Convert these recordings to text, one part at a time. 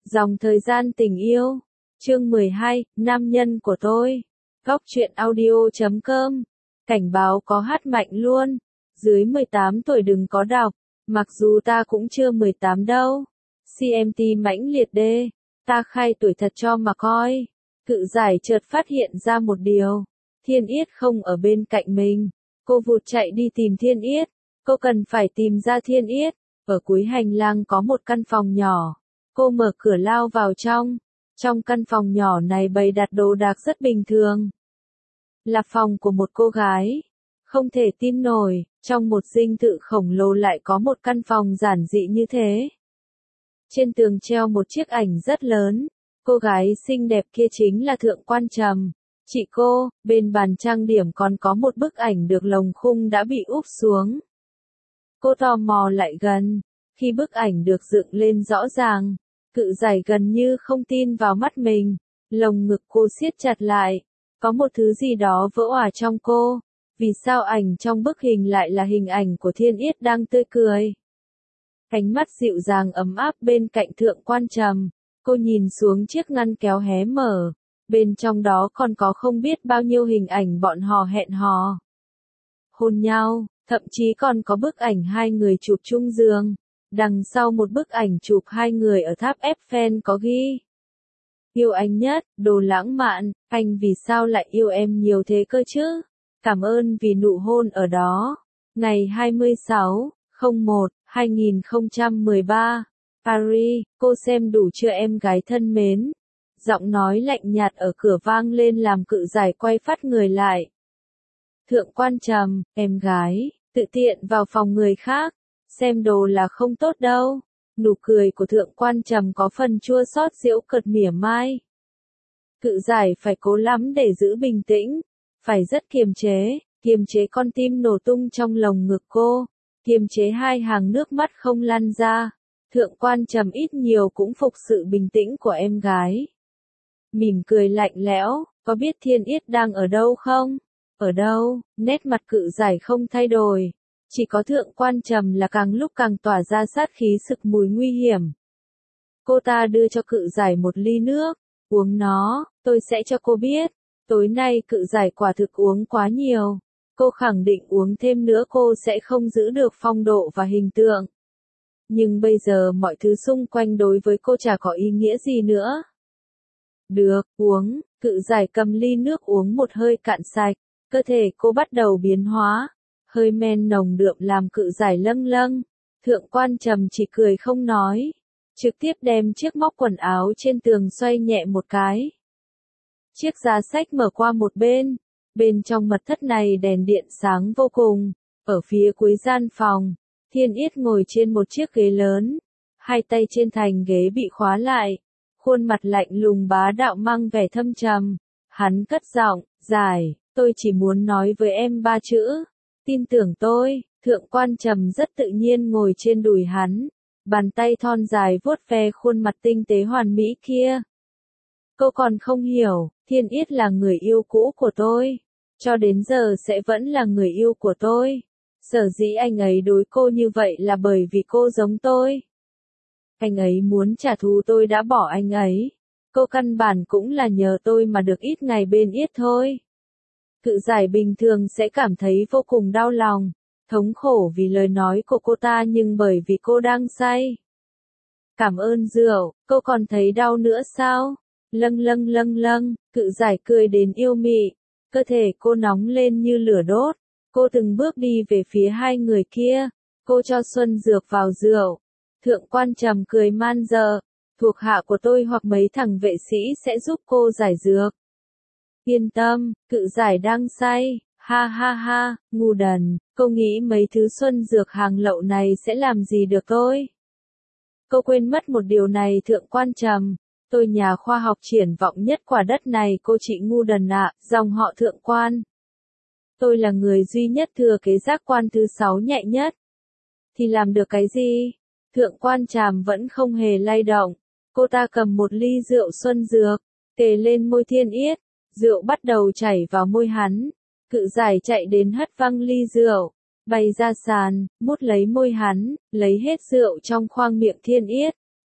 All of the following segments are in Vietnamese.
Dòng thời gian tình yêu. Chương 12, Nam nhân của tôi. Góc truyện audio.com. Cảnh báo có hát mạnh luôn. Dưới 18 tuổi đừng có đọc. Mặc dù ta cũng chưa 18 đâu. CMT mãnh liệt đê. Ta khai tuổi thật cho mà coi. Cự giải chợt phát hiện ra một điều. Thiên Yết không ở bên cạnh mình. Cô vụt chạy đi tìm Thiên Yết. Cô cần phải tìm ra Thiên Yết. Ở cuối hành lang có một căn phòng nhỏ. Cô mở cửa lao vào trong. Trong căn phòng nhỏ này bày đặt đồ đạc rất bình thường. Là phòng của một cô gái. Không thể tin nổi, trong một dinh thự khổng lồ lại có một căn phòng giản dị như thế. Trên tường treo một chiếc ảnh rất lớn. Cô gái xinh đẹp kia chính là Thượng Quan Trầm. Chị cô, bên bàn trang điểm còn có một bức ảnh được lồng khung đã bị úp xuống. Cô tò mò lại gần. Khi bức ảnh được dựng lên rõ ràng, Cự giải gần như không tin vào mắt mình. Lồng ngực cô siết chặt lại. Có một thứ gì đó vỡ òa trong cô. Vì sao ảnh trong bức hình lại là hình ảnh của Thiên Yết đang tươi cười? Ánh mắt dịu dàng ấm áp bên cạnh Thượng Quan Trầm. Cô nhìn xuống chiếc ngăn kéo hé mở. Bên trong đó còn có không biết bao nhiêu hình ảnh bọn họ hẹn hò. Hôn nhau, thậm chí còn có bức ảnh hai người chụp chung giường. Đằng sau một bức ảnh chụp hai người ở tháp Eiffel có ghi. Yêu anh nhất, đồ lãng mạn, anh vì sao lại yêu em nhiều thế cơ chứ? Cảm ơn vì nụ hôn ở đó. Ngày 26/01/2013, Paris, cô xem đủ chưa em gái thân mến? Giọng nói lạnh nhạt ở cửa vang lên làm Cự giải quay phát người lại. Thượng Quan Trầm, em gái, tự tiện vào phòng người khác. Xem đồ là không tốt đâu. Nụ cười của Thượng Quan Trầm có phần chua xót giễu cợt mỉa mai. Cự giải phải cố lắm để giữ bình tĩnh. Phải rất kiềm chế con tim nổ tung trong lồng ngực cô. Kiềm chế hai hàng nước mắt không lăn ra. Thượng Quan Trầm ít nhiều cũng phục sự bình tĩnh của em gái. Mỉm cười lạnh lẽo, có biết Thiên Yết đang ở đâu không? Ở đâu? Nét mặt Cự giải không thay đổi. Chỉ có Thượng Quan Trầm là càng lúc càng tỏa ra sát khí sực mùi nguy hiểm. Cô ta đưa cho Cự giải một ly nước. Uống nó, tôi sẽ cho cô biết. Tối nay Cự giải quả thực uống quá nhiều. Cô khẳng định uống thêm nữa cô sẽ không giữ được phong độ và hình tượng. Nhưng bây giờ mọi thứ xung quanh đối với cô chả có ý nghĩa gì nữa. Được, uống. Cự giải cầm ly nước uống một hơi cạn sạch. Cơ thể cô bắt đầu biến hóa. Hơi men nồng đượm làm Cự giải lâng lâng. Thượng Quan Trầm chỉ cười không nói. Trực tiếp đem chiếc móc quần áo trên tường xoay nhẹ một cái. Chiếc giá sách mở qua một bên. Bên trong mật thất này đèn điện sáng vô cùng. Ở phía cuối gian phòng, Thiên Yết ngồi trên một chiếc ghế lớn. Hai tay trên thành ghế bị khóa lại. Khuôn mặt lạnh lùng bá đạo mang vẻ thâm trầm. Hắn cất giọng, giải, tôi chỉ muốn nói với em 3 chữ. Tin tưởng tôi. Thượng Quan Trầm rất tự nhiên ngồi trên đùi hắn. Bàn tay thon dài vuốt ve khuôn mặt tinh tế hoàn mỹ kia. Cô còn không hiểu, Thiên Yết là người yêu cũ của tôi. Cho đến giờ sẽ vẫn là người yêu của tôi. Sở dĩ anh ấy đối cô như vậy là bởi vì cô giống tôi. Anh ấy muốn trả thù tôi đã bỏ anh ấy. Cô căn bản cũng là nhờ tôi mà được ít ngày bên Yết thôi. Cự giải bình thường sẽ cảm thấy vô cùng đau lòng, thống khổ vì lời nói của cô ta nhưng bởi vì cô đang say. Cảm ơn rượu, cô còn thấy đau nữa sao? Lâng, Cự giải cười đến yêu mị. Cơ thể cô nóng lên như lửa đốt. Cô từng bước đi về phía hai người kia. Cô cho xuân dược vào rượu. Thượng Quan Trầm cười man dợ. Thuộc hạ của tôi hoặc mấy thằng vệ sĩ sẽ giúp cô giải dược. Yên tâm, Cự giải đang say. Ha ha ha, ngu đần. Cô nghĩ mấy thứ xuân dược hàng lậu này sẽ làm gì được tôi? Cô quên mất một điều này Thượng Quan Trầm. Tôi nhà khoa học triển vọng nhất quả đất này cô chị ngu đần ạ, dòng họ Thượng Quan. Tôi là người duy nhất thừa kế giác quan thứ 6 nhạy nhất. Thì làm được cái gì? Thượng Quan Trầm vẫn không hề lay động. Cô ta cầm một ly rượu xuân dược, kề lên môi Thiên Yết. Rượu bắt đầu chảy vào môi hắn. Cự giải chạy đến hất văng ly rượu, bay ra sàn, mút lấy môi hắn, lấy hết rượu trong khoang miệng Thiên Yết.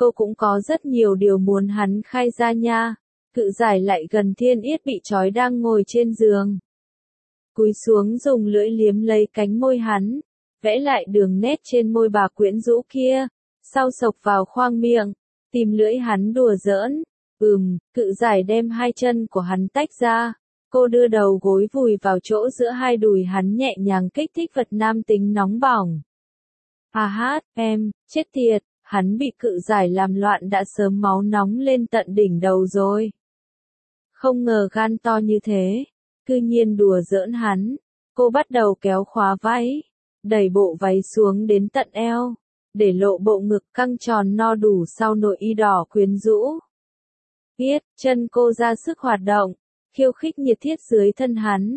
cô cũng có rất nhiều điều muốn hắn khai ra nha. Cự giải lại gần Thiên Yết bị trói đang ngồi trên giường. Cúi xuống dùng lưỡi liếm lấy cánh môi hắn, vẽ lại đường nét trên môi bà quyến rũ kia, sau sộc vào khoang miệng, tìm lưỡi hắn đùa giỡn. Cự giải đem hai chân của hắn tách ra, cô đưa đầu gối vùi vào chỗ giữa hai đùi hắn nhẹ nhàng kích thích vật nam tính nóng bỏng. Em, chết tiệt, hắn bị cự giải làm loạn đã sớm máu nóng lên tận đỉnh đầu rồi. Không ngờ gan to như thế, cư nhiên đùa giỡn hắn. Cô bắt đầu kéo khóa váy, đẩy bộ váy xuống đến tận eo, để lộ bộ ngực căng tròn no đủ sau nội y đỏ quyến rũ. Chân cô ra sức hoạt động, khiêu khích nhiệt thiết dưới thân hắn.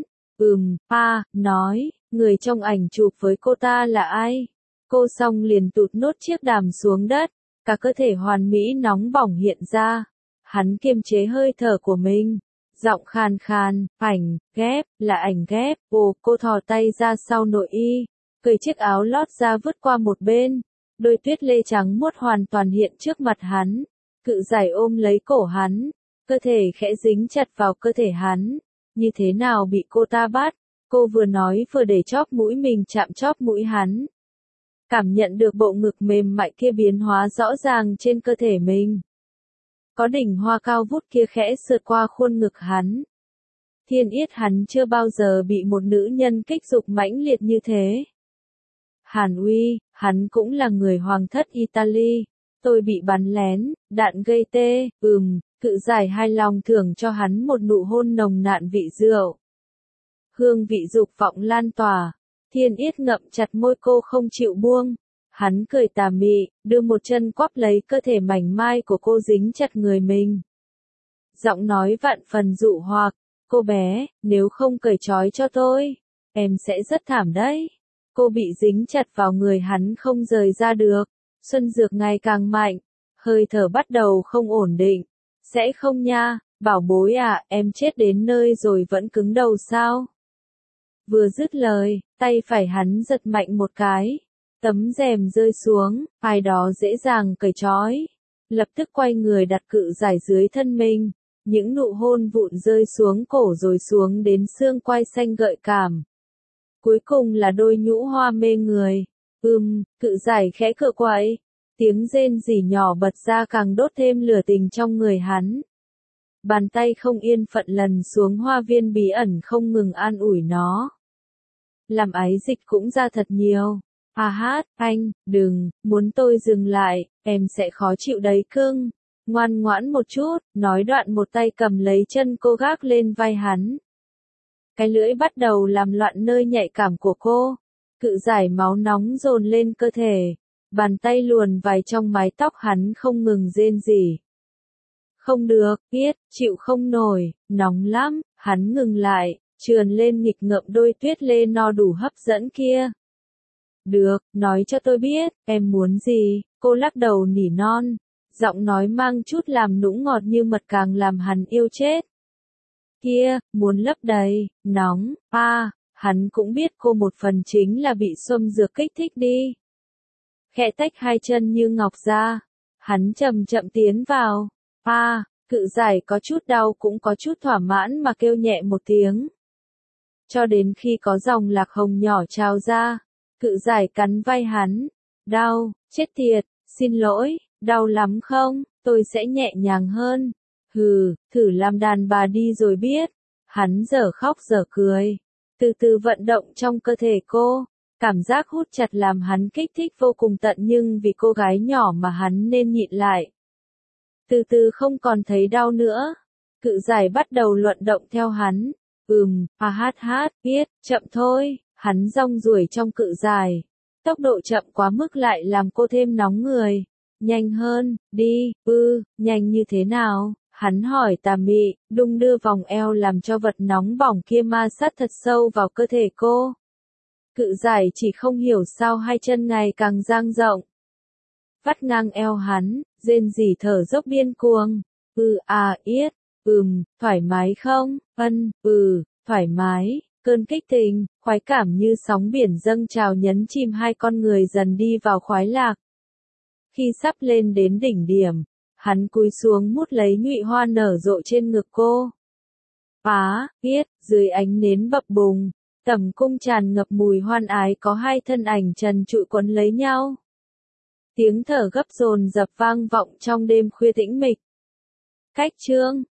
Nói, người trong ảnh chụp với cô ta là ai? Cô xong liền tụt nốt chiếc đàm xuống đất, cả cơ thể hoàn mỹ nóng bỏng hiện ra. Hắn kiềm chế hơi thở của mình, giọng khàn khàn, là ảnh ghép. Cô thò tay ra sau nội y, cởi chiếc áo lót ra vứt qua một bên, đôi tuyết lê trắng muốt hoàn toàn hiện trước mặt hắn. Cự giải ôm lấy cổ hắn, cơ thể khẽ dính chặt vào cơ thể hắn. Như thế nào bị cô ta bắt? Cô vừa nói vừa để chóp mũi mình chạm chóp mũi hắn. Cảm nhận được bộ ngực mềm mại kia biến hóa rõ ràng trên cơ thể mình. Có đỉnh hoa cao vút kia khẽ sượt qua khuôn ngực hắn. Thiên Yết hắn chưa bao giờ bị một nữ nhân kích dục mãnh liệt như thế. Hàn Uy, hắn cũng là người hoàng thất Italy. Tôi bị bắn lén, đạn gây tê. Cự giải hài lòng thưởng cho hắn một nụ hôn nồng nàn vị rượu. Hương vị dục vọng lan tỏa. Thiên Yết ngậm chặt môi cô không chịu buông. Hắn cười tà mị, đưa một chân quắp lấy cơ thể mảnh mai của cô dính chặt người mình. Giọng nói vạn phần dụ hoặc, cô bé, nếu không cởi trói cho tôi, em sẽ rất thảm đấy. Cô bị dính chặt vào người hắn không rời ra được. Xuân dược ngày càng mạnh, hơi thở bắt đầu không ổn định. Sẽ không nha, bảo bối à, em chết đến nơi rồi vẫn cứng đầu sao? Vừa dứt lời, tay phải hắn giật mạnh một cái. Tấm rèm rơi xuống, ai đó dễ dàng cởi trói. Lập tức quay người đặt cự giải dưới thân mình. Những nụ hôn vụn rơi xuống cổ rồi xuống đến xương quai xanh gợi cảm. Cuối cùng là đôi nhũ hoa mê người. Cự giải khẽ cựa quậy. Tiếng rên rỉ nhỏ bật ra càng đốt thêm lửa tình trong người hắn. Bàn tay không yên phận lần xuống hoa viên bí ẩn không ngừng an ủi nó. Làm ái dịch cũng ra thật nhiều. Anh, đừng, muốn tôi dừng lại, em sẽ khó chịu đấy cưng. Ngoan ngoãn một chút, nói đoạn một tay cầm lấy chân cô gác lên vai hắn. Cái lưỡi bắt đầu làm loạn nơi nhạy cảm của cô. Cự giải máu nóng dồn lên cơ thể. Bàn tay luồn vào trong mái tóc hắn không ngừng rên rỉ. Không được, chịu không nổi, nóng lắm, hắn ngừng lại, trườn lên nghịch ngợm đôi tuyết lê no đủ hấp dẫn kia. Được, nói cho tôi biết, em muốn gì? Cô lắc đầu nỉ non, giọng nói mang chút làm nũng ngọt như mật càng làm hắn yêu chết. Muốn lấp đầy, nóng, hắn cũng biết cô một phần chính là bị xâm dược kích thích đi. Khẽ tách hai chân như ngọc ra, hắn chậm chậm tiến vào. Cự giải có chút đau cũng có chút thỏa mãn mà kêu nhẹ một tiếng. Cho đến khi có dòng lạc hồng nhỏ trào ra, cự giải cắn vai hắn. Đau, chết tiệt, xin lỗi, đau lắm không, tôi sẽ nhẹ nhàng hơn. Thử làm đàn bà đi rồi biết. Hắn dở khóc dở cười, từ từ vận động trong cơ thể cô. Cảm giác hút chặt làm hắn kích thích vô cùng tận nhưng vì cô gái nhỏ mà hắn nên nhịn lại. Từ từ không còn thấy đau nữa. Cự giải bắt đầu luận động theo hắn. Chậm thôi. Hắn rong ruổi trong cự giải. Tốc độ chậm quá mức lại làm cô thêm nóng người. Nhanh hơn, đi, nhanh như thế nào? Hắn hỏi tà mị, đung đưa vòng eo làm cho vật nóng bỏng kia ma sát thật sâu vào cơ thể cô. Cự giải chỉ không hiểu sao hai chân ngày càng dang rộng. Vắt ngang eo hắn, rên rỉ thở dốc điên cuồng. Thoải mái không? Thoải mái. Cơn kích tình, khoái cảm như sóng biển dâng trào nhấn chìm hai con người dần đi vào khoái lạc. Khi sắp lên đến đỉnh điểm, hắn cúi xuống mút lấy nhụy hoa nở rộ trên ngực cô. Biết, dưới ánh nến bập bùng, tầm cung tràn ngập mùi hoan ái, có hai thân ảnh trần trụi quấn lấy nhau. Tiếng thở gấp dồn dập vang vọng trong đêm khuya tĩnh mịch. Cách chương